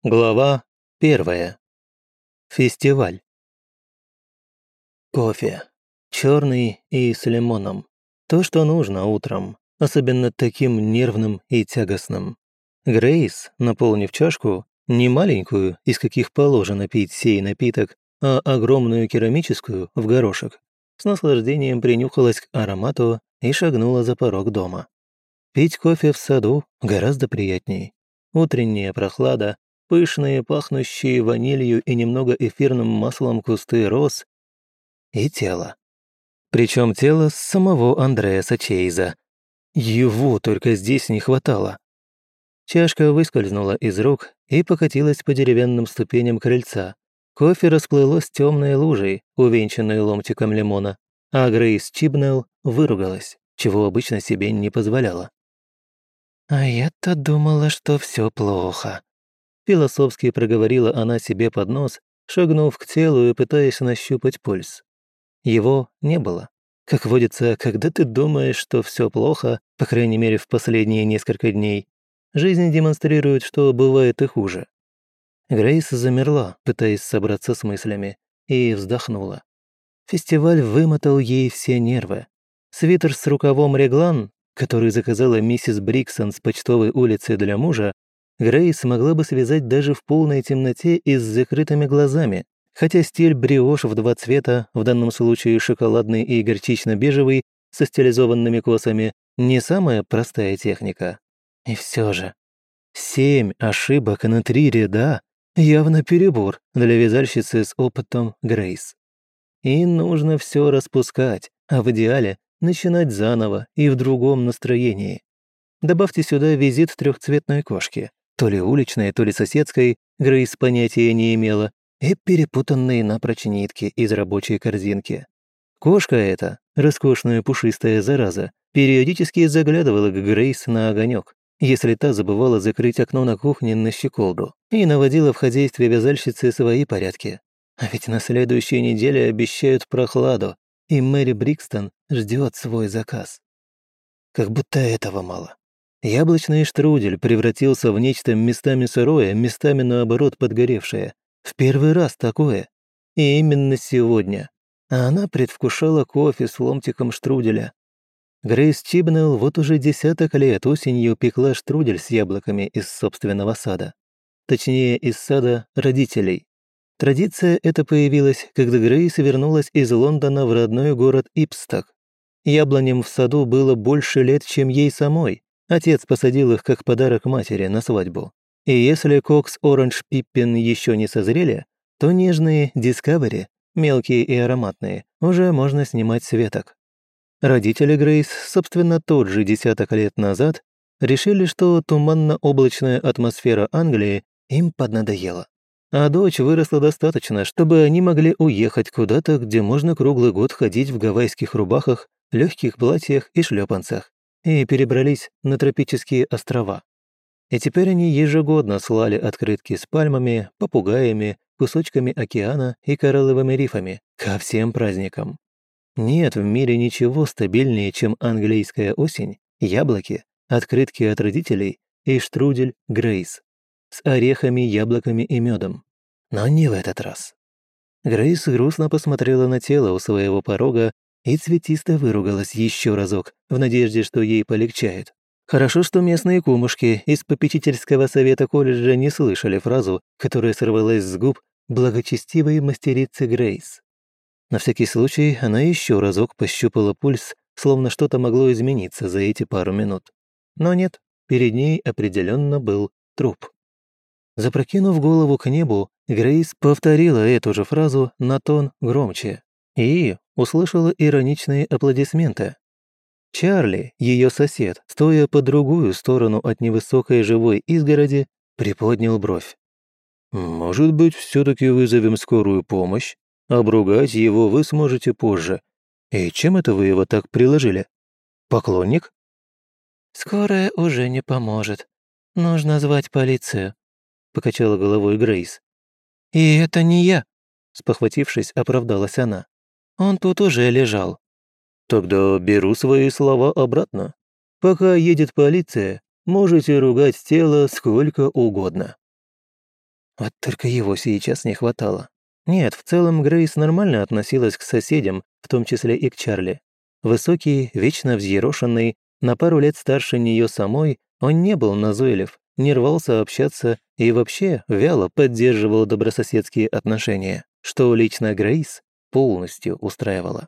Глава 1. Фестиваль. Кофе. Черный и с лимоном. То, что нужно утром, особенно таким нервным и тягостным. Грейс, наполнив чашку, не маленькую, из каких положено пить сей напиток, а огромную керамическую в горошек, с наслаждением принюхалась к аромату и шагнула за порог дома. Пить кофе в саду гораздо приятней. Утренняя прохлада, пышные, пахнущие ванилью и немного эфирным маслом кусты роз и тело. Причем тело самого Андреаса Чейза. Его только здесь не хватало. Чашка выскользнула из рук и покатилась по деревянным ступеням крыльца. Кофе расплылось темной лужей, увенчанной ломтиком лимона, а Грейс Чибнелл выругалась, чего обычно себе не позволяла. «А я-то думала, что все плохо», — философски проговорила она себе под нос, шагнув к телу и пытаясь нащупать пульс. Его не было. Как водится, когда ты думаешь, что все плохо, по крайней мере в последние несколько дней, жизнь демонстрирует, что бывает и хуже. Грейс замерла, пытаясь собраться с мыслями, и вздохнула. Фестиваль вымотал ей все нервы. Свитер с рукавом реглан, который заказала миссис Бриксон с почтовой улицы для мужа, Грейс могла бы связать даже в полной темноте и с закрытыми глазами, хотя стиль бриош в 2 цвета, в данном случае шоколадный и горчично-бежевый, со стилизованными косами, не самая простая техника. И все же, 7 ошибок на 3 ряда – явно перебор для вязальщицы с опытом Грейс. И нужно все распускать, а в идеале начинать заново и в другом настроении. Добавьте сюда визит трехцветной кошки, то ли уличной, то ли соседской, Грейс понятия не имела, и перепутанные напрочь нитки из рабочей корзинки. Кошка эта, роскошная пушистая зараза, периодически заглядывала к Грейс на огонек, если та забывала закрыть окно на кухне на щеколду, и наводила в хозяйстве вязальщицы свои порядки. А ведь на следующей неделе обещают прохладу, и Мэри Брикстон ждет свой заказ. Как будто этого мало. Яблочный штрудель превратился в нечто местами сырое, местами наоборот подгоревшее. В первый раз такое. И именно сегодня. А она предвкушала кофе с ломтиком штруделя. Грейс Чибнелл вот уже десяток лет осенью пекла штрудель с яблоками из собственного сада. Точнее, из сада родителей. Традиция эта появилась, когда Грейс вернулась из Лондона в родной город Ипсток. Яблоням в саду было больше лет, чем ей самой. Отец посадил их как подарок матери на свадьбу. И если Кокс Оранж Пиппин еще не созрели, то нежные Дискавери, мелкие и ароматные, уже можно снимать с веток. Родители Грейс, собственно, тот же десяток лет назад, решили, что туманно-облачная атмосфера Англии им поднадоела. А дочь выросла достаточно, чтобы они могли уехать куда-то, где можно круглый год ходить в гавайских рубахах, легких платьях и шлепанцах, и перебрались на тропические острова. И теперь они ежегодно слали открытки с пальмами, попугаями, кусочками океана и коралловыми рифами ко всем праздникам. Нет в мире ничего стабильнее, чем английская осень, яблоки, открытки от родителей и штрудель Грейс с орехами, яблоками и медом. Но не в этот раз. Грейс грустно посмотрела на тело у своего порога и цветисто выругалась еще разок, в надежде, что ей полегчает. Хорошо, что местные кумушки из попечительского совета колледжа не слышали фразу, которая сорвалась с губ благочестивой мастерицы Грейс. На всякий случай она еще разок пощупала пульс, словно что-то могло измениться за эти пару минут. Но нет, перед ней определенно был труп. Запрокинув голову к небу, Грейс повторила эту же фразу на тон громче и услышала ироничные аплодисменты. Чарли, ее сосед, стоя по другую сторону от невысокой живой изгороди, приподнял бровь. «Может быть, все-таки вызовем скорую помощь? Обругать его вы сможете позже. И чем это вы его так приложили? Поклонник?» «Скорая уже не поможет. Нужно звать полицию», — покачала головой Грейс. «И это не я», — спохватившись, оправдалась она. «Он тут уже лежал». «Тогда беру свои слова обратно. Пока едет полиция, можете ругать тело сколько угодно». Вот только его сейчас не хватало. Нет, в целом Грейс нормально относилась к соседям, в том числе и к Чарли. Высокий, вечно взъерошенный, на пару лет старше нее самой, он не был назойлив, не рвался общаться и вообще вяло поддерживал добрососедские отношения, что лично Грейс полностью устраивало.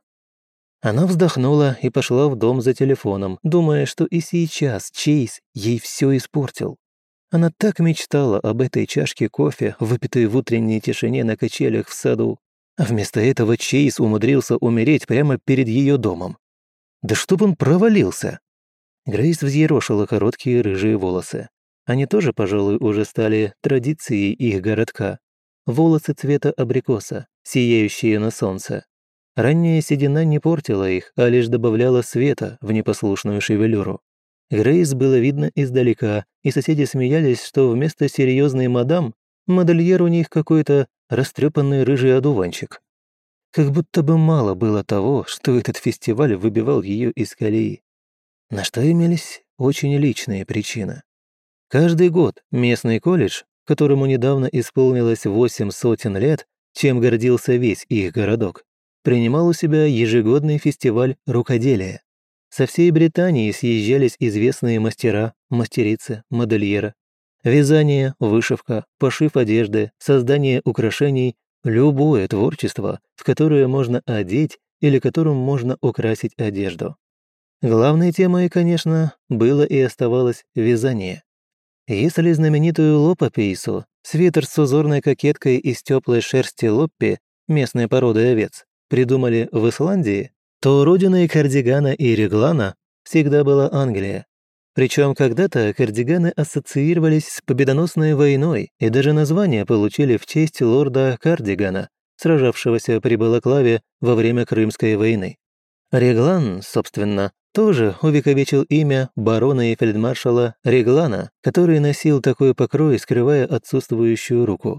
Она вздохнула и пошла в дом за телефоном, думая, что и сейчас Чейз ей все испортил. Она так мечтала об этой чашке кофе, выпитой в утренней тишине на качелях в саду. А вместо этого Чейз умудрился умереть прямо перед ее домом. Да чтоб он провалился! Грейс взъерошила короткие рыжие волосы. Они тоже, пожалуй, уже стали традицией их городка. Волосы цвета абрикоса, сияющие на солнце. Ранняя седина не портила их, а лишь добавляла света в непослушную шевелюру. Грейс было видно издалека, и соседи смеялись, что вместо серьезной мадам модельер у них какой-то растрепанный рыжий одуванчик. Как будто бы мало было того, что этот фестиваль выбивал ее из колеи. На что имелись очень личные причины. Каждый год местный колледж, которому недавно исполнилось 800 лет, чем гордился весь их городок, принимал у себя ежегодный фестиваль рукоделия. Со всей Британии съезжались известные мастера, мастерицы, модельеры. Вязание, вышивка, пошив одежды, создание украшений – любое творчество, в которое можно одеть или которым можно украсить одежду. Главной темой, конечно, было и оставалось вязание. Если знаменитую лопапейсу, свитер с узорной кокеткой из теплой шерсти лоппи, местной породы овец, придумали в Исландии, то родиной кардигана и реглана всегда была Англия. Причем когда-то кардиганы ассоциировались с победоносной войной и даже название получили в честь лорда Кардигана, сражавшегося при Балаклаве во время Крымской войны. Реглан, собственно, тоже увековечил имя барона и фельдмаршала Реглана, который носил такой покрой, скрывая отсутствующую руку.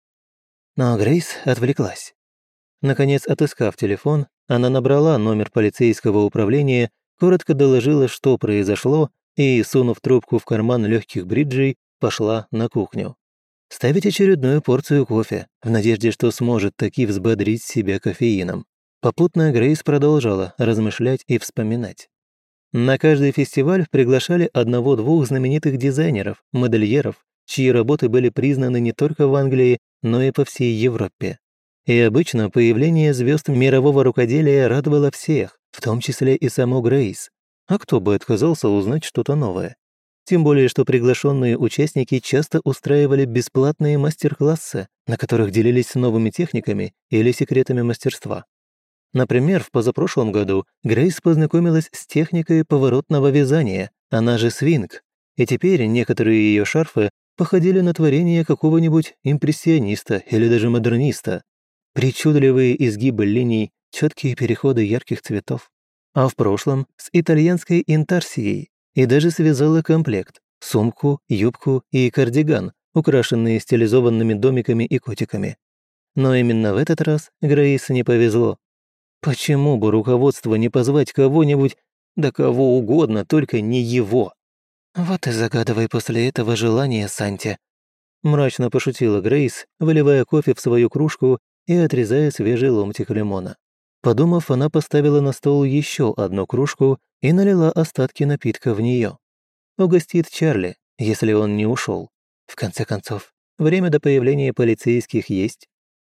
Но Грейс отвлеклась. Наконец, отыскав телефон, она набрала номер полицейского управления, коротко доложила, что произошло, и, сунув трубку в карман легких бриджей, пошла на кухню. Ставить очередную порцию кофе, в надежде, что сможет таки взбодрить себя кофеином. Попутно Грейс продолжала размышлять и вспоминать. На каждый фестиваль приглашали одного-двух знаменитых дизайнеров, модельеров, чьи работы были признаны не только в Англии, но и по всей Европе. И обычно появление звезд мирового рукоделия радовало всех, в том числе и саму Грейс. А кто бы отказался узнать что-то новое? Тем более, что приглашенные участники часто устраивали бесплатные мастер-классы, на которых делились новыми техниками или секретами мастерства. Например, в позапрошлом году Грейс познакомилась с техникой поворотного вязания, она же свинг, и теперь некоторые ее шарфы походили на творение какого-нибудь импрессиониста или даже модерниста. Причудливые изгибы линий, четкие переходы ярких цветов. А в прошлом с итальянской интарсией и даже связала комплект – сумку, юбку и кардиган, украшенные стилизованными домиками и котиками. Но именно в этот раз Грейс не повезло. Почему бы руководству не позвать кого-нибудь, да кого угодно, только не его? Вот и загадывай после этого желание, Санти. Мрачно пошутила Грейс, выливая кофе в свою кружку и отрезая свежий ломтик лимона. Подумав, она поставила на стол еще одну кружку и налила остатки напитка в нее. Угостит Чарли, если он не ушел. В конце концов, время до появления полицейских есть.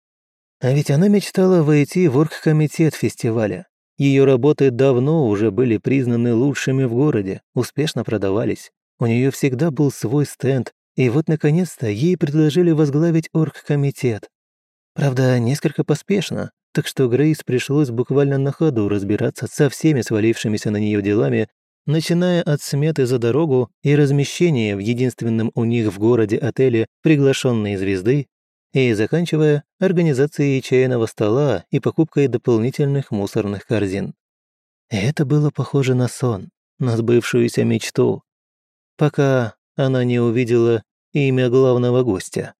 А ведь она мечтала войти в оргкомитет фестиваля. Ее работы давно уже были признаны лучшими в городе, успешно продавались. У нее всегда был свой стенд, и вот наконец-то ей предложили возглавить оргкомитет. Правда, несколько поспешно, так что Грейс пришлось буквально на ходу разбираться со всеми свалившимися на нее делами, начиная от сметы за дорогу и размещения в единственном у них в городе отеле приглашенной звезды, и заканчивая организацией чайного стола и покупкой дополнительных мусорных корзин. И это было похоже на сон, на сбывшуюся мечту, пока она не увидела имя главного гостя.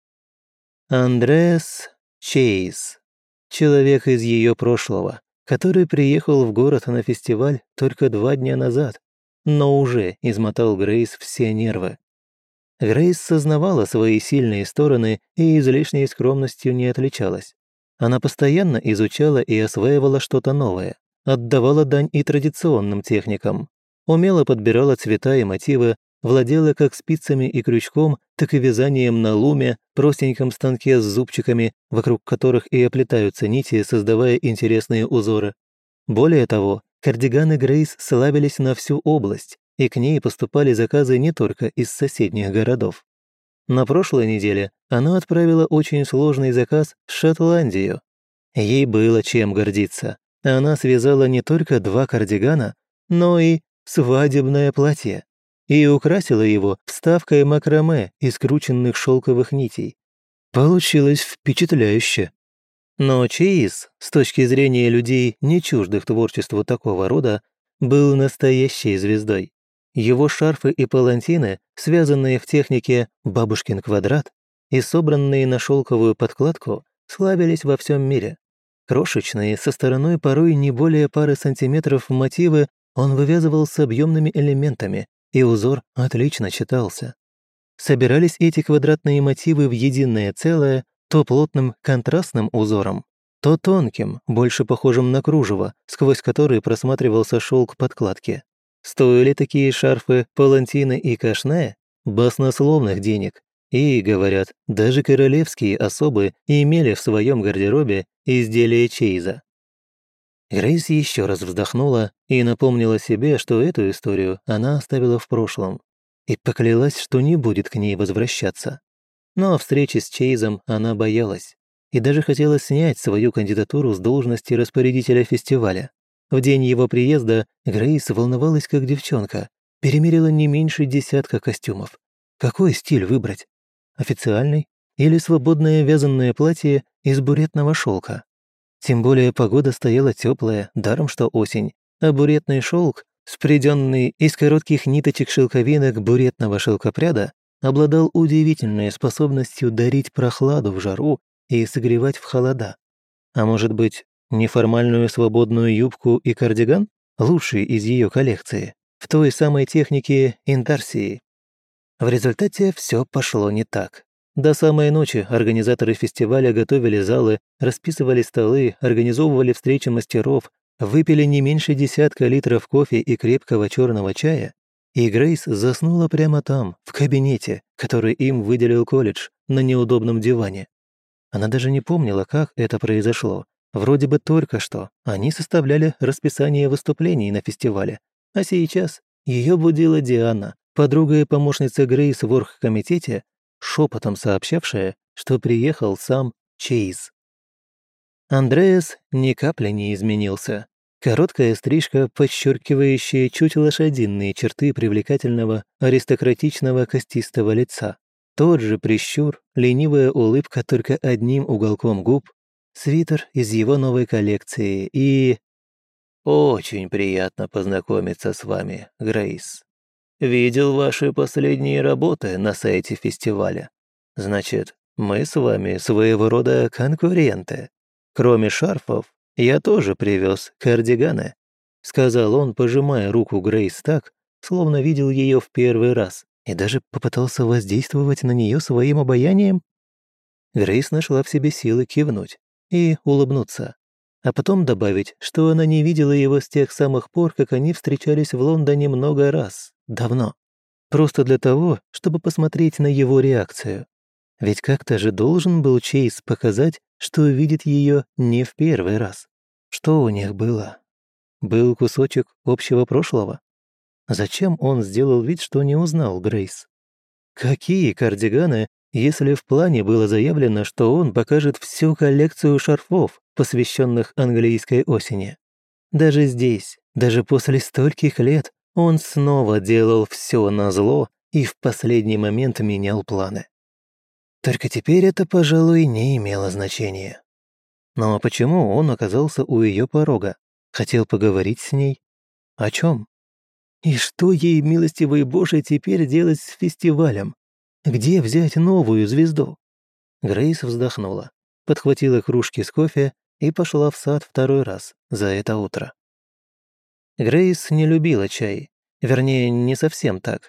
Андреас Чейз, человек из ее прошлого, который приехал в город на фестиваль только 2 дня назад, но уже измотал Грейс все нервы. Грейс сознавала свои сильные стороны и излишней скромностью не отличалась. Она постоянно изучала и осваивала что-то новое, отдавала дань и традиционным техникам, умело подбирала цвета и мотивы, владела как спицами и крючком, так и вязанием на луме, простеньком станке с зубчиками, вокруг которых и оплетаются нити, создавая интересные узоры. Более того, кардиганы Грейс славились на всю область, и к ней поступали заказы не только из соседних городов. На прошлой неделе она отправила очень сложный заказ в Шотландию. Ей было чем гордиться. Она связала не только 2 кардигана, но и свадебное платье. И украсила его вставкой макраме из скрученных шелковых нитей. Получилось впечатляюще. Но Чейз, с точки зрения людей, не чуждых творчеству такого рода, был настоящей звездой. Его шарфы и палантины, связанные в технике «бабушкин квадрат» и собранные на шелковую подкладку, славились во всем мире. Крошечные, со стороной порой не более пары сантиметров мотивы он вывязывал с объемными элементами, и узор отлично читался. Собирались эти квадратные мотивы в единое целое то плотным контрастным узором, то тонким, больше похожим на кружево, сквозь который просматривался шелк подкладки. Стоили такие шарфы, палантины и кашне баснословных денег, и, говорят, даже королевские особы имели в своем гардеробе изделия Чейза. Грейс еще раз вздохнула и напомнила себе, что эту историю она оставила в прошлом, и поклялась, что не будет к ней возвращаться. Но о встрече с Чейзом она боялась и даже хотела снять свою кандидатуру с должности распорядителя фестиваля. В день его приезда Грейс волновалась как девчонка, перемерила не меньше десятка костюмов. Какой стиль выбрать? Официальный или свободное вязаное платье из буретного шелка? Тем более погода стояла теплая, даром что осень, а буретный шелк, спреденный из коротких ниточек шелковинок буретного шелкопряда, обладал удивительной способностью дарить прохладу в жару и согревать в холода. А может быть, неформальную свободную юбку и кардиган, лучший из ее коллекции, в той самой технике интарсии? В результате все пошло не так. До самой ночи организаторы фестиваля готовили залы, расписывали столы, организовывали встречи мастеров, выпили не меньше десятка литров кофе и крепкого черного чая, и Грейс заснула прямо там, в кабинете, который им выделил колледж, на неудобном диване. Она даже не помнила, как это произошло. Вроде бы только что они составляли расписание выступлений на фестивале, а сейчас ее будила Диана, подруга и помощница Грейс в оргкомитете, шепотом сообщавшая, что приехал сам Чейз. Андреас ни капли не изменился. Короткая стрижка, подчеркивающая чуть лошадиные черты привлекательного, аристократичного костистого лица. Тот же прищур, ленивая улыбка только одним уголком губ, свитер из его новой коллекции и... «Очень приятно познакомиться с вами, Грейс. Видел ваши последние работы на сайте фестиваля. Значит, мы с вами своего рода конкуренты. Кроме шарфов, я тоже привез кардиганы», сказал он, пожимая руку Грейс так, словно видел ее в первый раз, и даже попытался воздействовать на нее своим обаянием. Грейс нашла в себе силы кивнуть и улыбнуться, а потом добавить, что она не видела его с тех самых пор, как они встречались в Лондоне много раз, давно. Просто для того, чтобы посмотреть на его реакцию. Ведь как-то же должен был Чейз показать, что видит ее не в первый раз. Что у них было? Был кусочек общего прошлого? Зачем он сделал вид, что не узнал Грейс? Какие кардиганы, если в плане было заявлено, что он покажет всю коллекцию шарфов, посвященных английской осени? Даже здесь, даже после стольких лет, он снова делал все назло и в последний момент менял планы. Только теперь это, пожалуй, не имело значения. Но почему он оказался у ее порога? Хотел поговорить с ней? О чем? И что ей, милостивый Боже, теперь делать с фестивалем? Где взять новую звезду? Грейс вздохнула, подхватила кружки с кофе и пошла в сад второй раз за это утро. Грейс не любила чай. Вернее, не совсем так.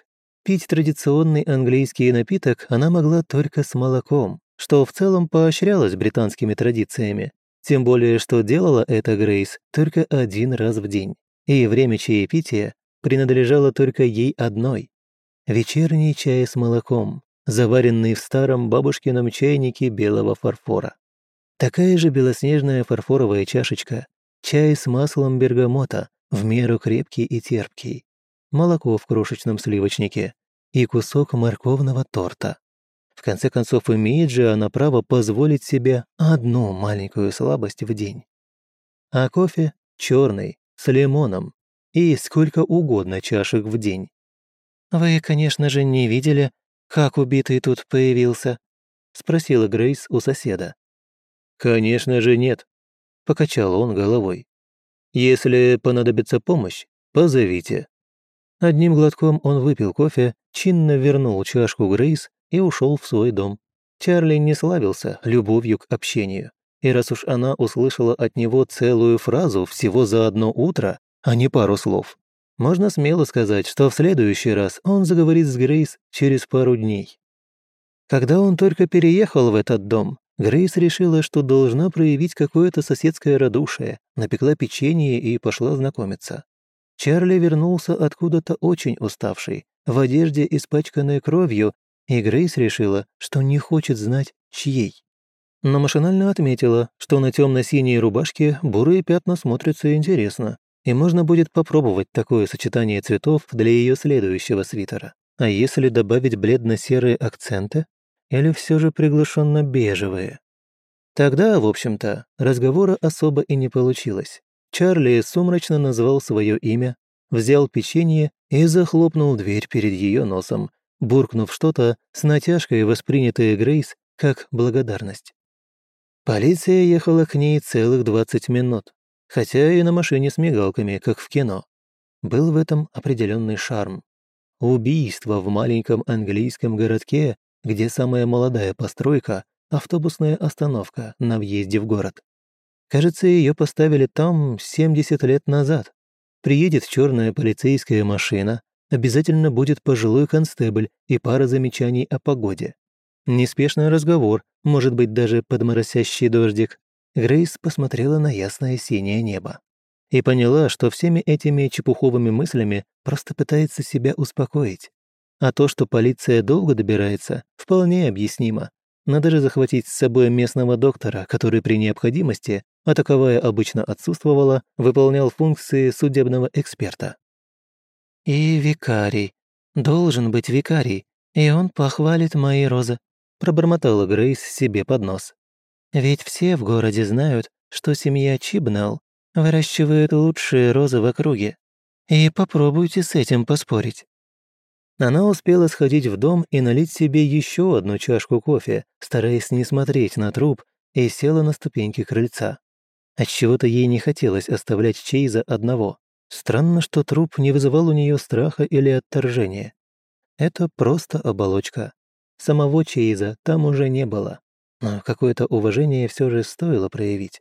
Пить традиционный английский напиток она могла только с молоком, что в целом поощрялось британскими традициями. Тем более, что делала это Грейс только один раз в день, и время чаепития принадлежало только ей одной. Вечерний чай с молоком, заваренный в старом бабушкином чайнике белого фарфора. Такая же белоснежная фарфоровая чашечка, чай с маслом бергамота, в меру крепкий и терпкий, молоко в крошечном сливочнике и кусок морковного торта. В конце концов, имеет же она право позволить себе одну маленькую слабость в день. А кофе черный, с лимоном, и сколько угодно чашек в день. «Вы, конечно же, не видели, как убитый тут появился?» — спросила Грейс у соседа. «Конечно же нет», — покачал он головой. «Если понадобится помощь, позовите». Одним глотком он выпил кофе, чинно вернул чашку Грейс и ушел в свой дом. Чарли не славился любовью к общению. И раз уж она услышала от него целую фразу всего за одно утро, а не пару слов, можно смело сказать, что в следующий раз он заговорит с Грейс через пару дней. Когда он только переехал в этот дом, Грейс решила, что должна проявить какое-то соседское радушие, напекла печенье и пошла знакомиться. Чарли вернулся откуда-то очень уставший, в одежде, испачканной кровью, и Грейс решила, что не хочет знать, чьей. Но машинально отметила, что на темно-синей рубашке бурые пятна смотрятся интересно, и можно будет попробовать такое сочетание цветов для ее следующего свитера. А если добавить бледно-серые акценты? Или все же приглушенно-бежевые? Тогда, в общем-то, разговора особо и не получилось. Чарли сумрачно назвал свое имя, взял печенье и захлопнул дверь перед ее носом, буркнув что-то с натяжкой, воспринятое Грейс как благодарность. Полиция ехала к ней целых 20 минут, хотя и на машине с мигалками, как в кино. Был в этом определенный шарм. Убийство в маленьком английском городке, где самая молодая постройка — автобусная остановка на въезде в город. Кажется, ее поставили там 70 лет назад. Приедет черная полицейская машина, обязательно будет пожилой констебль и пара замечаний о погоде. Неспешный разговор, может быть, даже под моросящий дождик. Грейс посмотрела на ясное синее небо и поняла, что всеми этими чепуховыми мыслями просто пытается себя успокоить. А то, что полиция долго добирается, вполне объяснимо. Надо же захватить с собой местного доктора, который при необходимости, а таковая обычно отсутствовала, выполнял функции судебного эксперта. «И викарий. Должен быть викарий, и он похвалит мои розы», пробормотала Грейс себе под нос. «Ведь все в городе знают, что семья Чибнелл выращивает лучшие розы в округе. И попробуйте с этим поспорить». Она успела сходить в дом и налить себе еще одну чашку кофе, стараясь не смотреть на труп, и села на ступеньки крыльца. Отчего-то ей не хотелось оставлять Чейза одного. Странно, что труп не вызывал у нее страха или отторжения. Это просто оболочка. Самого Чейза там уже не было. Но какое-то уважение все же стоило проявить.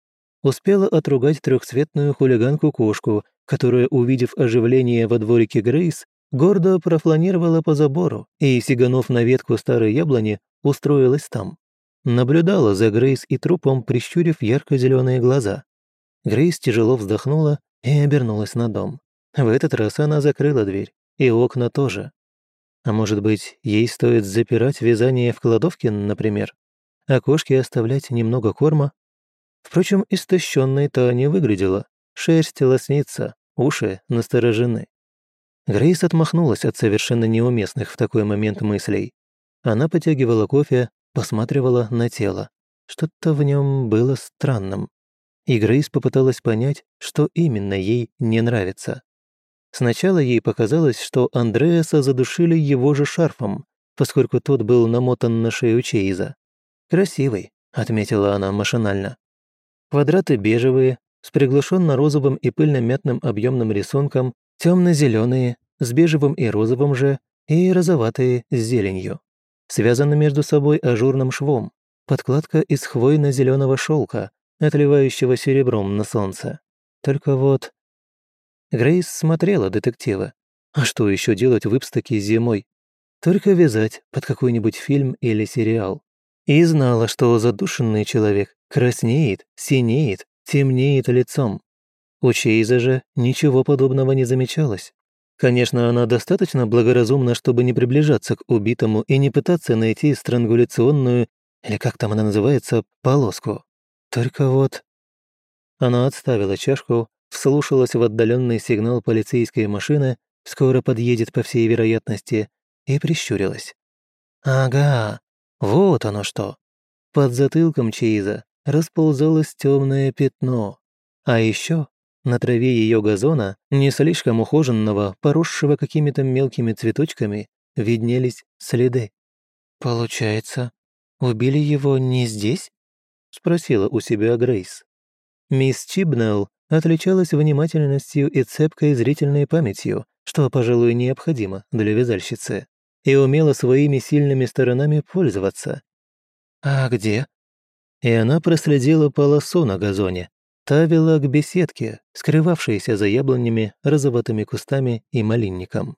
Успела отругать трехцветную хулиганку-кошку, которая, увидев оживление во дворике Грейс, гордо профланировала по забору и, сиганув на ветку старой яблони, устроилась там. Наблюдала за Грейс и трупом, прищурив ярко-зеленые глаза. Грейс тяжело вздохнула и обернулась на дом. В этот раз она закрыла дверь, и окна тоже. А может быть, ей стоит запирать вязание в кладовке, например, а кошке оставлять немного корма? Впрочем, истощенной-то не выглядела. Шерсть лоснится, уши насторожены. Грейс отмахнулась от совершенно неуместных в такой момент мыслей. Она потягивала кофе, посматривала на тело. Что-то в нем было странным. И Грейс попыталась понять, что именно ей не нравится. Сначала ей показалось, что Андреаса задушили его же шарфом, поскольку тот был намотан на шею Чейза. «Красивый», — отметила она машинально. Квадраты бежевые, с приглушенно-розовым и пыльно-мятным объемным рисунком, темно-зеленые, с бежевым и розовым же, и розоватые с зеленью. Связаны между собой ажурным швом, подкладка из хвойно-зеленого шелка, отливающего серебром на солнце. Только вот... Грейс смотрела детектива. А что еще делать в Ипстоке зимой? Только вязать под какой-нибудь фильм или сериал. И знала, что задушенный человек краснеет, синеет, темнеет лицом. У Чейза же ничего подобного не замечалось. Конечно, она достаточно благоразумна, чтобы не приближаться к убитому и не пытаться найти странгуляционную, или как там она называется, полоску. Только вот... Она отставила чашку, вслушалась в отдаленный сигнал полицейской машины, скоро подъедет по всей вероятности, и прищурилась. Ага, вот оно что. Под затылком Чейза расползалось темное пятно. А еще на траве ее газона, не слишком ухоженного, поросшего какими-то мелкими цветочками, виднелись следы. «Получается, убили его не здесь?» — спросила у себя Грейс. Мисс Чибнелл отличалась внимательностью и цепкой зрительной памятью, что, пожалуй, необходимо для вязальщицы, и умела своими сильными сторонами пользоваться. «А где?» И она проследила полосу на газоне. Та вела к беседке, скрывавшейся за яблонями, розоватыми кустами и малинником.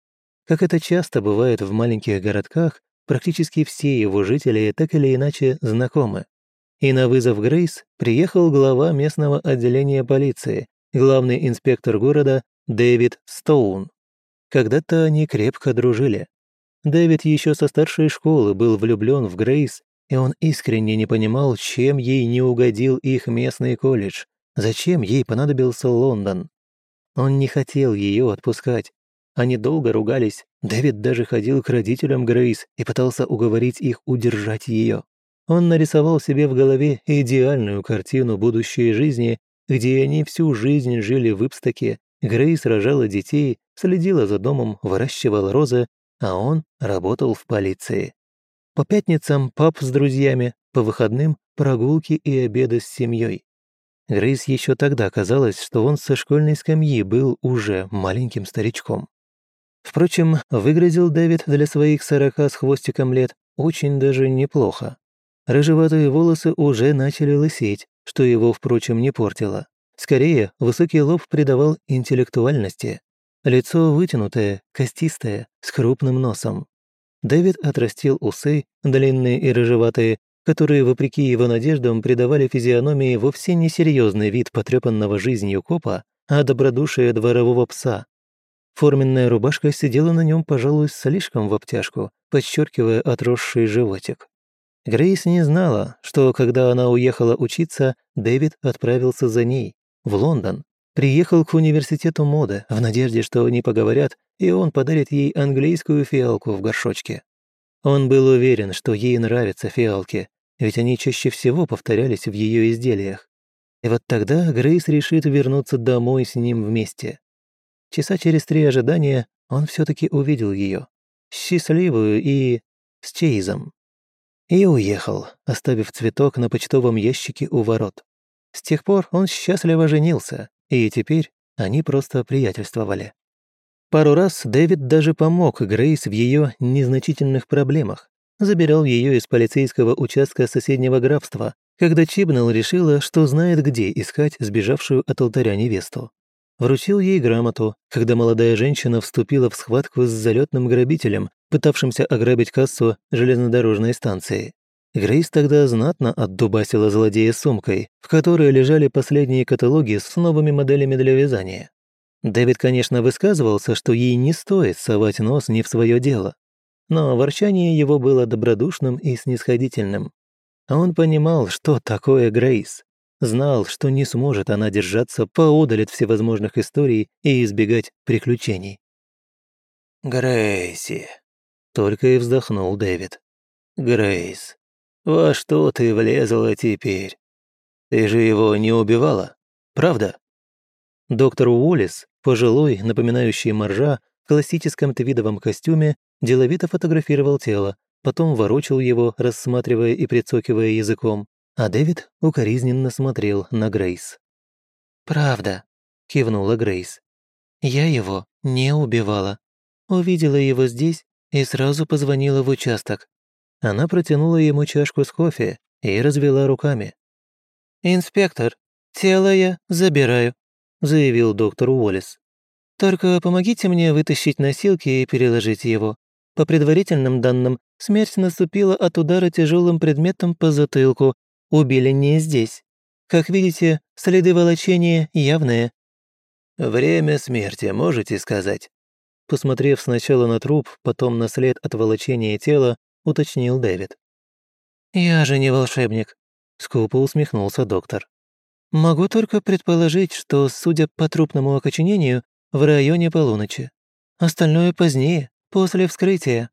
Как это часто бывает в маленьких городках, практически все его жители так или иначе знакомы. И на вызов Грейс приехал глава местного отделения полиции, главный инспектор города Дэвид Стоун. Когда-то они крепко дружили. Дэвид еще со старшей школы был влюблен в Грейс, и он искренне не понимал, чем ей не угодил их местный колледж, зачем ей понадобился Лондон. Он не хотел ее отпускать. Они долго ругались, Дэвид даже ходил к родителям Грейс и пытался уговорить их удержать ее. Он нарисовал себе в голове идеальную картину будущей жизни, где они всю жизнь жили в Ипстоке, Грейс рожала детей, следила за домом, выращивала розы, а он работал в полиции. По пятницам паб с друзьями, по выходным прогулки и обеды с семьей. Грейс еще тогда казалось, что он со школьной скамьи был уже маленьким старичком. Впрочем, выглядел Дэвид для своих 40 с хвостиком лет очень даже неплохо. Рыжеватые волосы уже начали лысеть, что его, впрочем, не портило. Скорее, высокий лоб придавал интеллектуальности. Лицо вытянутое, костистое, с крупным носом. Дэвид отрастил усы, длинные и рыжеватые, которые, вопреки его надеждам, придавали физиономии вовсе не серьезный вид потрепанного жизнью копа, а добродушие дворового пса. Форменная рубашка сидела на нем, пожалуй, слишком в обтяжку, подчеркивая отросший животик. Грейс не знала, что, когда она уехала учиться, Дэвид отправился за ней, в Лондон. Приехал к университету моды в надежде, что они поговорят, и он подарит ей английскую фиалку в горшочке. Он был уверен, что ей нравятся фиалки, ведь они чаще всего повторялись в ее изделиях. И вот тогда Грейс решит вернуться домой с ним вместе. Часа через 3 ожидания он все-таки увидел ее, счастливую и с Чейзом. И уехал, оставив цветок на почтовом ящике у ворот. С тех пор он счастливо женился, и теперь они просто приятельствовали. Пару раз Дэвид даже помог Грейс в ее незначительных проблемах. Забирал ее из полицейского участка соседнего графства, когда Чибнелл решила, что знает, где искать сбежавшую от алтаря невесту. Вручил ей грамоту, когда молодая женщина вступила в схватку с залетным грабителем, пытавшимся ограбить кассу железнодорожной станции. Грейс тогда знатно отдубасила злодея сумкой, в которой лежали последние каталоги с новыми моделями для вязания. Дэвид, конечно, высказывался, что ей не стоит совать нос не в свое дело, но ворчание его было добродушным и снисходительным. Он понимал, что такое Грейс, знал, что не сможет она держаться поодаль от всевозможных историй и избегать приключений. «Грейси», — только и вздохнул Дэвид. «Грейс, во что ты влезла теперь? Ты же его не убивала, правда?» Доктор Уоллес, пожилой, напоминающий моржа, в классическом твидовом костюме, деловито фотографировал тело, потом ворочал его, рассматривая и прицокивая языком, а Дэвид укоризненно смотрел на Грейс. «Правда», — кивнула Грейс. «Я его не убивала. Увидела его здесь и сразу позвонила в участок». Она протянула ему чашку с кофе и развела руками. «Инспектор, тело я забираю», — заявил доктор Уоллес. Только помогите мне вытащить носилки и переложить его. По предварительным данным, смерть наступила от удара тяжелым предметом по затылку. Убили не здесь. Как видите, следы волочения явные». «Время смерти можете сказать?» Посмотрев сначала на труп, потом на след от волочения тела, уточнил Дэвид. «Я же не волшебник», — скупо усмехнулся доктор. «Могу только предположить, что, судя по трупному окоченению, в районе полуночи. Остальное позднее, после вскрытия».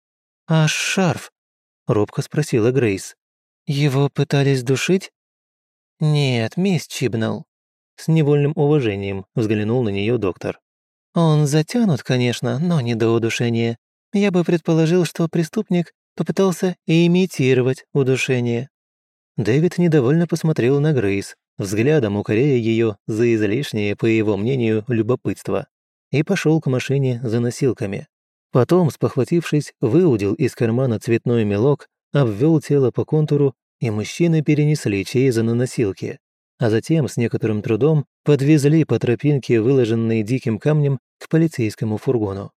«А шарф?» — робко спросила Грейс. «Его пытались душить?» «Нет, мисс Чибнелл». С невольным уважением взглянул на нее доктор. «Он затянут, конечно, но не до удушения. Я бы предположил, что преступник попытался имитировать удушение». Дэвид недовольно посмотрел на Грейс, взглядом укоряя ее за излишнее, по его мнению, любопытство, и пошел к машине за носилками. Потом, спохватившись, выудил из кармана цветной мелок, обвел тело по контуру, и мужчины перенесли Чейза на носилки, а затем с некоторым трудом подвезли по тропинке, выложенной диким камнем, к полицейскому фургону.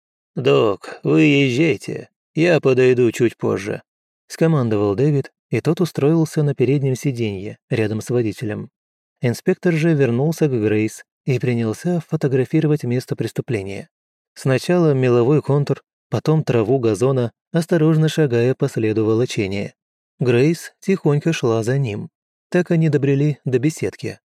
«Док, вы езжайте, я подойду чуть позже», — скомандовал Дэвид, и тот устроился на переднем сиденье, рядом с водителем. Инспектор же вернулся к Грейс и принялся фотографировать место преступления. Сначала меловой контур, потом траву газона, осторожно шагая по следу волочения. Грейс тихонько шла за ним. Так они добрели до беседки.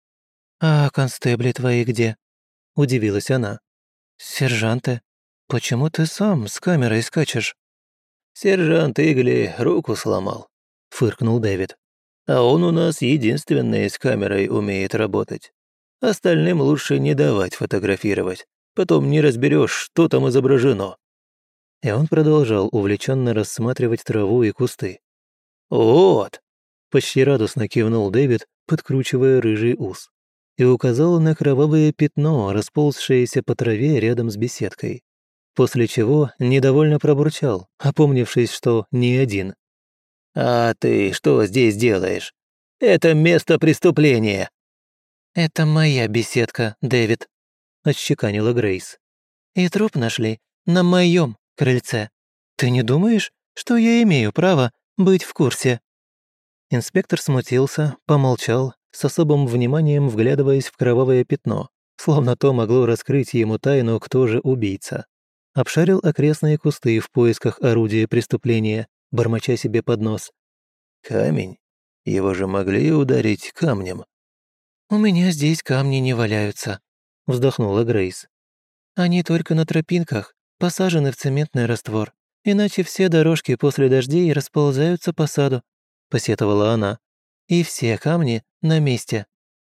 «А констебли твои где?» – удивилась она. «Сержанты, почему ты сам с камерой скачешь?» «Сержант Игли руку сломал», – фыркнул Дэвид. «А он у нас единственный с камерой умеет работать. Остальным лучше не давать фотографировать, потом не разберешь, что там изображено». И он продолжал увлеченно рассматривать траву и кусты. «Вот!» – почти радостно кивнул Дэвид, подкручивая рыжий ус, и указал на кровавое пятно, расползшееся по траве рядом с беседкой. После чего недовольно пробурчал, опомнившись, что не один. «А ты что здесь делаешь? Это место преступления!» «Это моя беседка, Дэвид», – отчеканила Грейс. «И труп нашли на моем крыльце. Ты не думаешь, что я имею право быть в курсе?» Инспектор смутился, помолчал, с особым вниманием вглядываясь в кровавое пятно, словно то могло раскрыть ему тайну, кто же убийца. Обшарил окрестные кусты в поисках орудия преступления, бормоча себе под нос. «Камень? Его же могли ударить камнем». «У меня здесь камни не валяются», — вздохнула Грейс. «Они только на тропинках, посажены в цементный раствор, иначе все дорожки после дождей расползаются по саду», — посетовала она. «И все камни на месте».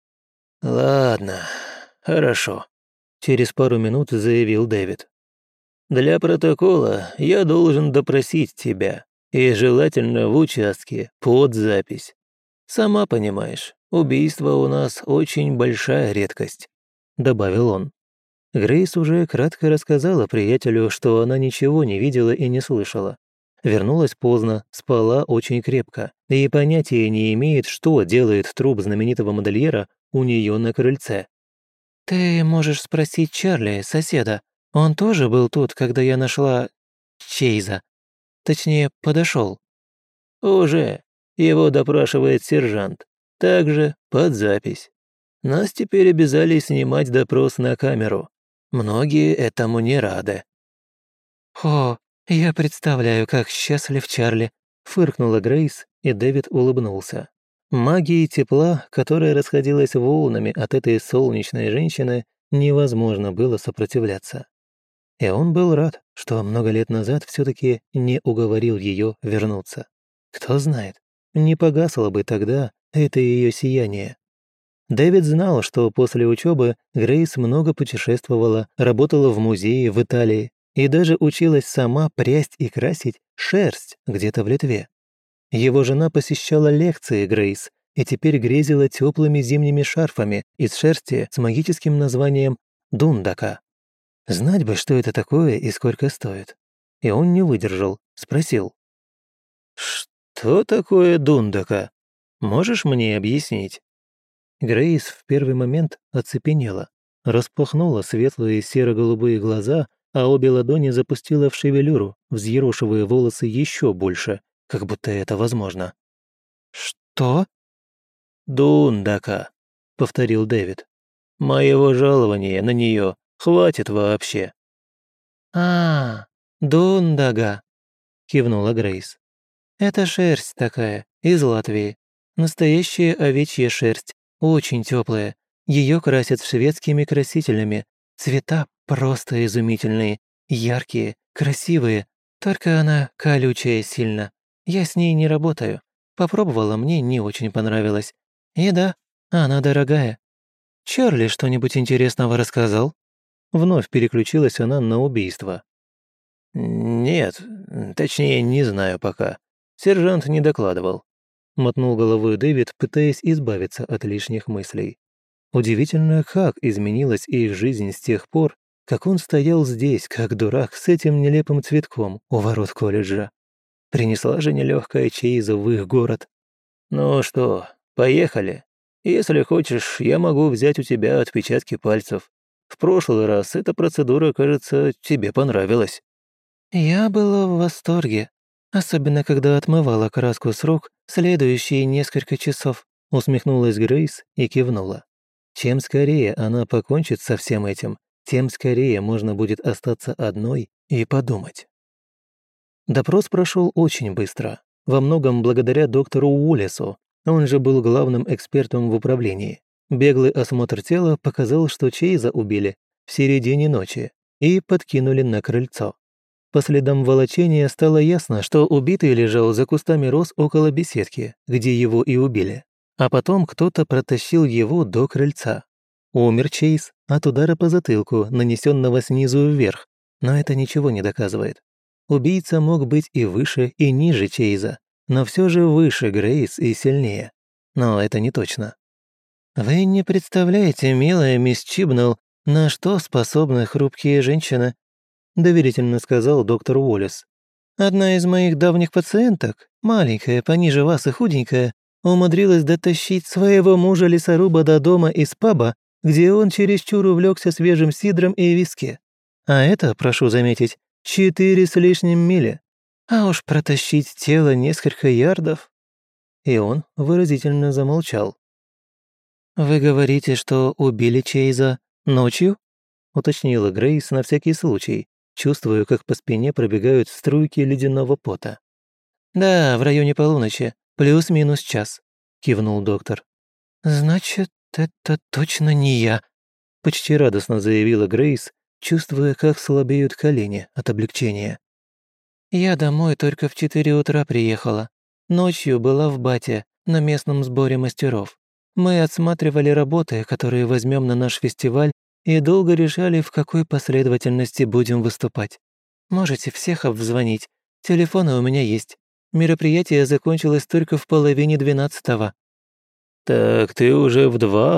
«Ладно, хорошо», — через пару минут заявил Дэвид. «Для протокола я должен допросить тебя, и желательно в участке, под запись. Сама понимаешь, убийство у нас очень большая редкость», — добавил он. Грейс уже кратко рассказала приятелю, что она ничего не видела и не слышала. Вернулась поздно, спала очень крепко и понятия не имеет, что делает труп знаменитого модельера у нее на крыльце. «Ты можешь спросить Чарли, соседа. Он тоже был тут, когда я нашла Чейза. Точнее, подошел. «Уже. Его допрашивает сержант. Также под запись. Нас теперь обязали снимать допрос на камеру. Многие этому не рады». «О, я представляю, как счастлив Чарли», — фыркнула Грейс, и Дэвид улыбнулся. Магии тепла, которая расходилась волнами от этой солнечной женщины, невозможно было сопротивляться. И он был рад, что много лет назад все-таки не уговорил ее вернуться. Кто знает, не погасло бы тогда это ее сияние. Дэвид знал, что после учебы Грейс много путешествовала, работала в музее в Италии и даже училась сама прясть и красить шерсть где-то в Литве. Его жена посещала лекции Грейс и теперь грезила теплыми зимними шарфами из шерсти с магическим названием «Дундака». Знать бы, что это такое и сколько стоит. И он не выдержал, спросил. «Что такое Дундака? Можешь мне объяснить?» Грейс в первый момент оцепенела. распахнула светлые серо-голубые глаза, а обе ладони запустила в шевелюру, взъерошивая волосы еще больше, как будто это возможно. «Что?» «Дундака», — повторил Дэвид. «Моего жалования на нее хватит вообще». «А, дундага», — кивнула Грейс. «Это шерсть такая, из Латвии. Настоящая овечья шерсть, очень теплая. Ее красят шведскими красителями. Цвета просто изумительные, яркие, красивые. Только она колючая сильно. Я с ней не работаю. Попробовала, мне не очень понравилось. И да, она дорогая. Чарли что-нибудь интересного рассказал?» Вновь переключилась она на убийство. «Нет, точнее, не знаю пока. Сержант не докладывал», — мотнул головой Дэвид, пытаясь избавиться от лишних мыслей. Удивительно, как изменилась их жизнь с тех пор, как он стоял здесь, как дурак, с этим нелепым цветком у ворот колледжа. Принесла же нелегкая Чейза в их город. «Ну что, поехали? Если хочешь, я могу взять у тебя отпечатки пальцев. В прошлый раз эта процедура, кажется, тебе понравилась». Я была в восторге, особенно когда отмывала краску с рук следующие несколько часов, усмехнулась Грейс и кивнула. Чем скорее она покончит со всем этим, тем скорее можно будет остаться одной и подумать. Допрос прошел очень быстро, во многом благодаря доктору Уоллесу, он же был главным экспертом в управлении. Беглый осмотр тела показал, что Чейза убили в середине ночи и подкинули на крыльцо. По следам волочения стало ясно, что убитый лежал за кустами роз около беседки, где его и убили. А потом кто-то протащил его до крыльца. Умер Чейз от удара по затылку, нанесенного снизу вверх, но это ничего не доказывает. Убийца мог быть и выше, и ниже Чейза, но все же выше Грейс и сильнее. Но это не точно. «Вы не представляете, милая мисс Чибнелл, на что способны хрупкие женщины», доверительно сказал доктор Уоллес. «Одна из моих давних пациенток, маленькая, пониже вас и худенькая, умудрилась дотащить своего мужа-лесоруба до дома из паба, где он чересчур увлекся свежим сидром и виски. А это, прошу заметить, 4 с лишним мили. А уж протащить тело несколько ярдов...» И он выразительно замолчал. «Вы говорите, что убили Чейза ночью?» уточнила Грейс на всякий случай, чувствуя, как по спине пробегают струйки ледяного пота. «Да, в районе полуночи, плюс-минус час», — кивнул доктор. «Значит, это точно не я», — почти радостно заявила Грейс, чувствуя, как слабеют колени от облегчения. «Я домой только в 4 утра приехала. Ночью была в Бате, на местном сборе мастеров. Мы отсматривали работы, которые возьмем на наш фестиваль, и долго решали, в какой последовательности будем выступать. Можете всех обзвонить. Телефоны у меня есть. Мероприятие закончилось только в 11:30. «Так ты уже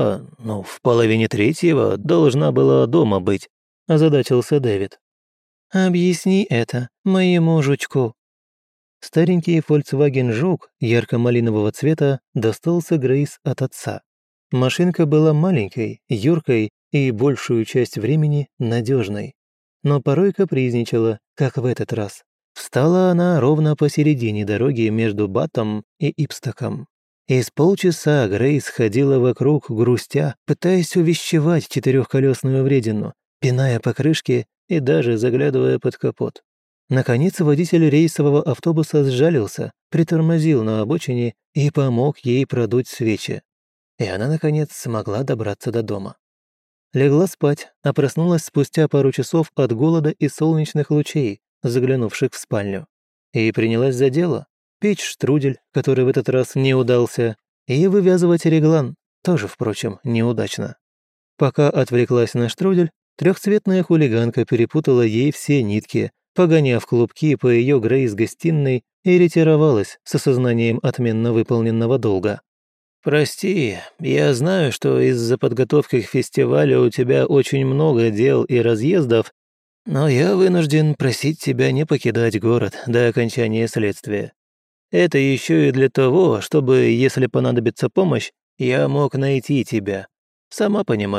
в 2:30 должна была дома быть», – озадачился Дэвид. «Объясни это моему жучку». Старенький Volkswagen Жук ярко-малинового цвета достался Грейс от отца. Машинка была маленькой, юркой и большую часть времени надежной. Но порой капризничала, как в этот раз. Встала она ровно посередине дороги между Батом и Ипстоком. И с полчаса Грейс ходила вокруг, грустя, пытаясь увещевать четырехколесную вредину, пиная покрышки и даже заглядывая под капот. Наконец водитель рейсового автобуса сжалился, притормозил на обочине и помог ей продуть свечи. И она, наконец, смогла добраться до дома. Легла спать, а проснулась спустя пару часов от голода и солнечных лучей, заглянувших в спальню. И принялась за дело. Печь штрудель, который в этот раз не удался, и вывязывать реглан, тоже, впрочем, неудачно. Пока отвлеклась на штрудель, трехцветная хулиганка перепутала ей все нитки, погоняв клубки по ее Грейс гостиной и ретировалась с осознанием отменно выполненного долга. «Прости, я знаю, что из-за подготовки к фестивалю у тебя очень много дел и разъездов, но я вынужден просить тебя не покидать город до окончания следствия. Это еще и для того, чтобы, если понадобится помощь, я мог найти тебя. Сама понимаешь,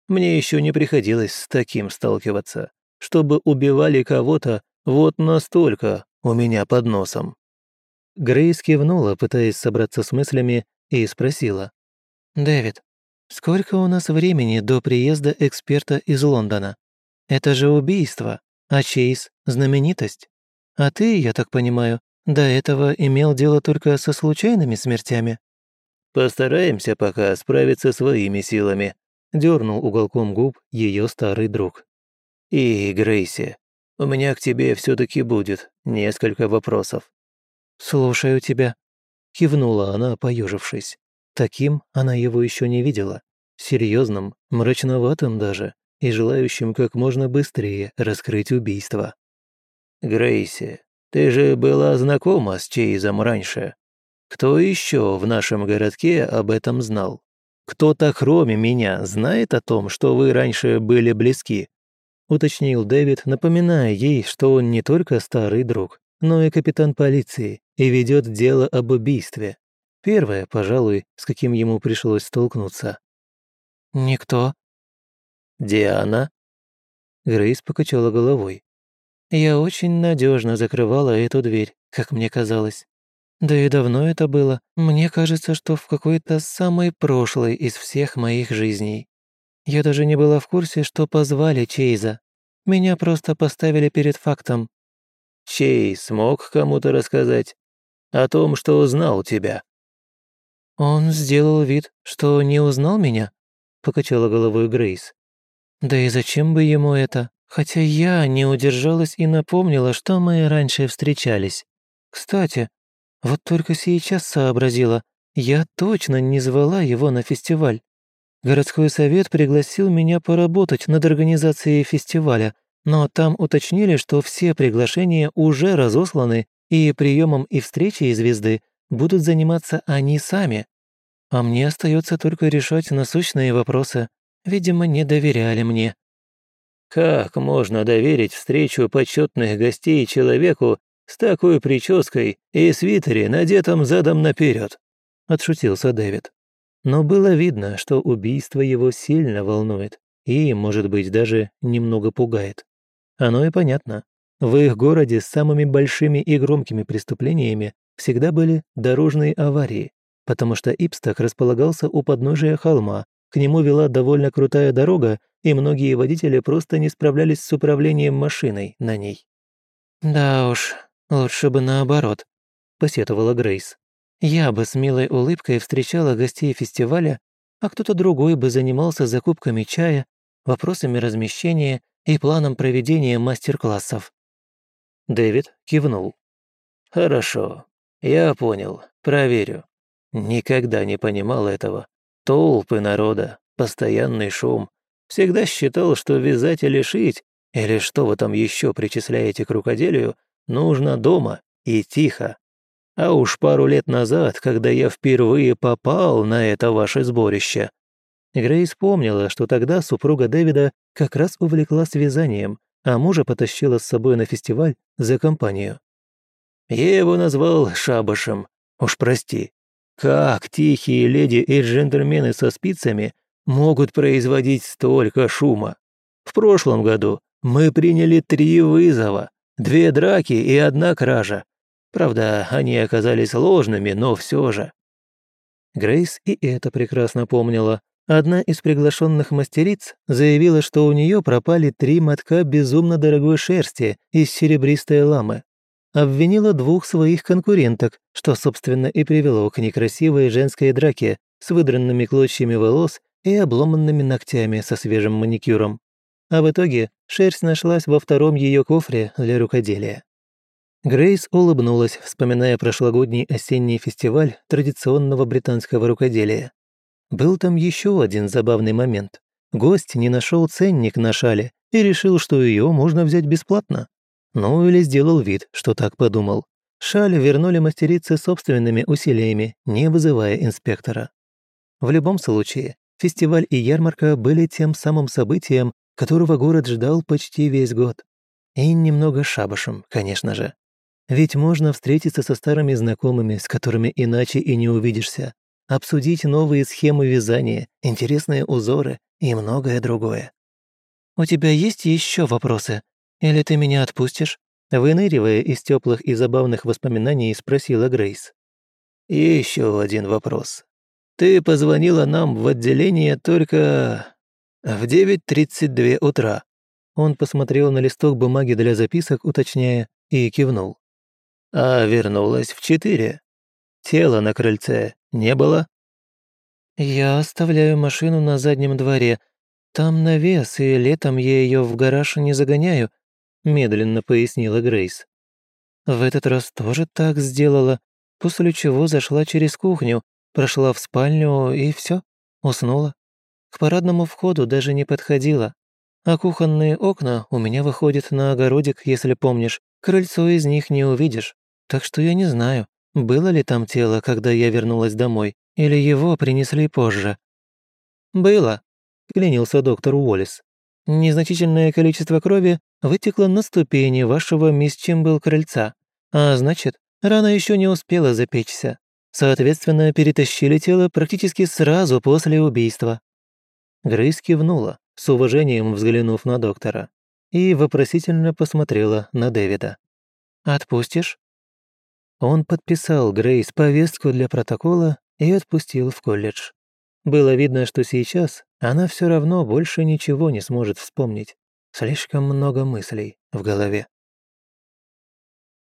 Мне еще не приходилось с таким сталкиваться, чтобы убивали кого-то вот настолько у меня под носом». Грейс кивнула, пытаясь собраться с мыслями, и спросила. «Дэвид, сколько у нас времени до приезда эксперта из Лондона? Это же убийство, а Чейз – знаменитость. А ты, я так понимаю, до этого имел дело только со случайными смертями?» «Постараемся пока справиться своими силами», – дернул уголком губ ее старый друг. «И, Грейси, у меня к тебе все таки будет несколько вопросов». «Слушаю тебя», – кивнула она, поежившись. Таким она его еще не видела. Серьезным, мрачноватым даже, и желающим как можно быстрее раскрыть убийство. «Грейси, ты же была знакома с Чейзом раньше. Кто еще в нашем городке об этом знал? Кто-то, кроме меня, знает о том, что вы раньше были близки?» Уточнил Дэвид, напоминая ей, что он не только старый друг, но и капитан полиции и ведет дело об убийстве. Первое, пожалуй, с каким ему пришлось столкнуться. «Никто». «Диана?» Грейс покачала головой. «Я очень надежно закрывала эту дверь, как мне казалось. Да и давно это было. Мне кажется, что в какой-то самой прошлой из всех моих жизней. Я даже не была в курсе, что позвали Чейза. Меня просто поставили перед фактом». «Чейз смог кому-то рассказать о том, что узнал тебя?» «Он сделал вид, что не узнал меня», — покачала головой Грейс. «Да и зачем бы ему это? Хотя я не удержалась и напомнила, что мы раньше встречались. Кстати, вот только сейчас сообразила, я точно не звала его на фестиваль. Городской совет пригласил меня поработать над организацией фестиваля, но там уточнили, что все приглашения уже разосланы, и приемом и встречей звезды будут заниматься они сами. А мне остается только решать насущные вопросы. Видимо, не доверяли мне». «Как можно доверить встречу почетных гостей человеку с такой прической и свитере, надетом задом наперед?» – отшутился Дэвид. Но было видно, что убийство его сильно волнует и, может быть, даже немного пугает. Оно и понятно. В их городе с самыми большими и громкими преступлениями всегда были дорожные аварии, потому что Ипстах располагался у подножия холма, к нему вела довольно крутая дорога, и многие водители просто не справлялись с управлением машиной на ней. «Да уж, лучше бы наоборот», – посетовала Грейс. «Я бы с милой улыбкой встречала гостей фестиваля, а кто-то другой бы занимался закупками чая, вопросами размещения и планом проведения мастер-классов». Дэвид кивнул. «Хорошо, я понял, проверю. Никогда не понимал этого. Толпы народа, постоянный шум. Всегда считал, что вязать или шить, или что вы там еще причисляете к рукоделию, нужно дома и тихо. А уж пару лет назад, когда я впервые попал на это ваше сборище». Грейс помнила, что тогда супруга Дэвида как раз увлеклась вязанием, а мужа потащила с собой на фестиваль за компанию. Я его назвал шабашем. Уж прости. Как тихие леди и джентльмены со спицами могут производить столько шума? В прошлом году мы приняли 3 вызова, 2 драки и 1 кража. Правда, они оказались ложными, но все же. Грейс и это прекрасно помнила. Одна из приглашенных мастериц заявила, что у нее пропали 3 мотка безумно дорогой шерсти из серебристой ламы. Обвинила 2 своих конкуренток, что, собственно, и привело к некрасивой женской драке с выдранными клочьями волос и обломанными ногтями со свежим маникюром. А в итоге шерсть нашлась во 2-м ее кофре для рукоделия. Грейс улыбнулась, вспоминая прошлогодний осенний фестиваль традиционного британского рукоделия. Был там еще один забавный момент. Гость не нашел ценник на шале и решил, что ее можно взять бесплатно. Ну или сделал вид, что так подумал. Шаль вернули мастерице собственными усилиями, не вызывая инспектора. В любом случае, фестиваль и ярмарка были тем самым событием, которого город ждал почти весь год. И немного шабашем, конечно же. Ведь можно встретиться со старыми знакомыми, с которыми иначе и не увидишься, обсудить новые схемы вязания, интересные узоры и многое другое. «У тебя есть еще вопросы? Или ты меня отпустишь?» Выныривая из теплых и забавных воспоминаний, спросила Грейс. «Еще один вопрос. Ты позвонила нам в отделение только в 9:32 утра». Он посмотрел на листок бумаги для записок, уточняя, и кивнул. «А вернулась в 4. Тела на крыльце не было?» «Я оставляю машину на заднем дворе. Там навес, и летом я ее в гараж не загоняю», медленно пояснила Грейс. «В этот раз тоже так сделала, после чего зашла через кухню, прошла в спальню и все, уснула. К парадному входу даже не подходила. А кухонные окна у меня выходят на огородик, если помнишь. Крыльцо из них не увидишь. Так что я не знаю, было ли там тело, когда я вернулась домой, или его принесли позже». «Было», — клянился доктор Уоллес. «Незначительное количество крови вытекло на ступени вашего мисс Чимбл крыльца, а значит, рана еще не успела запечься. Соответственно, перетащили тело практически сразу после убийства». Грейс кивнула, с уважением взглянув на доктора, и вопросительно посмотрела на Дэвида. «Отпустишь?» Он подписал Грейс повестку для протокола и отпустил в колледж. Было видно, что сейчас она все равно больше ничего не сможет вспомнить. Слишком много мыслей в голове.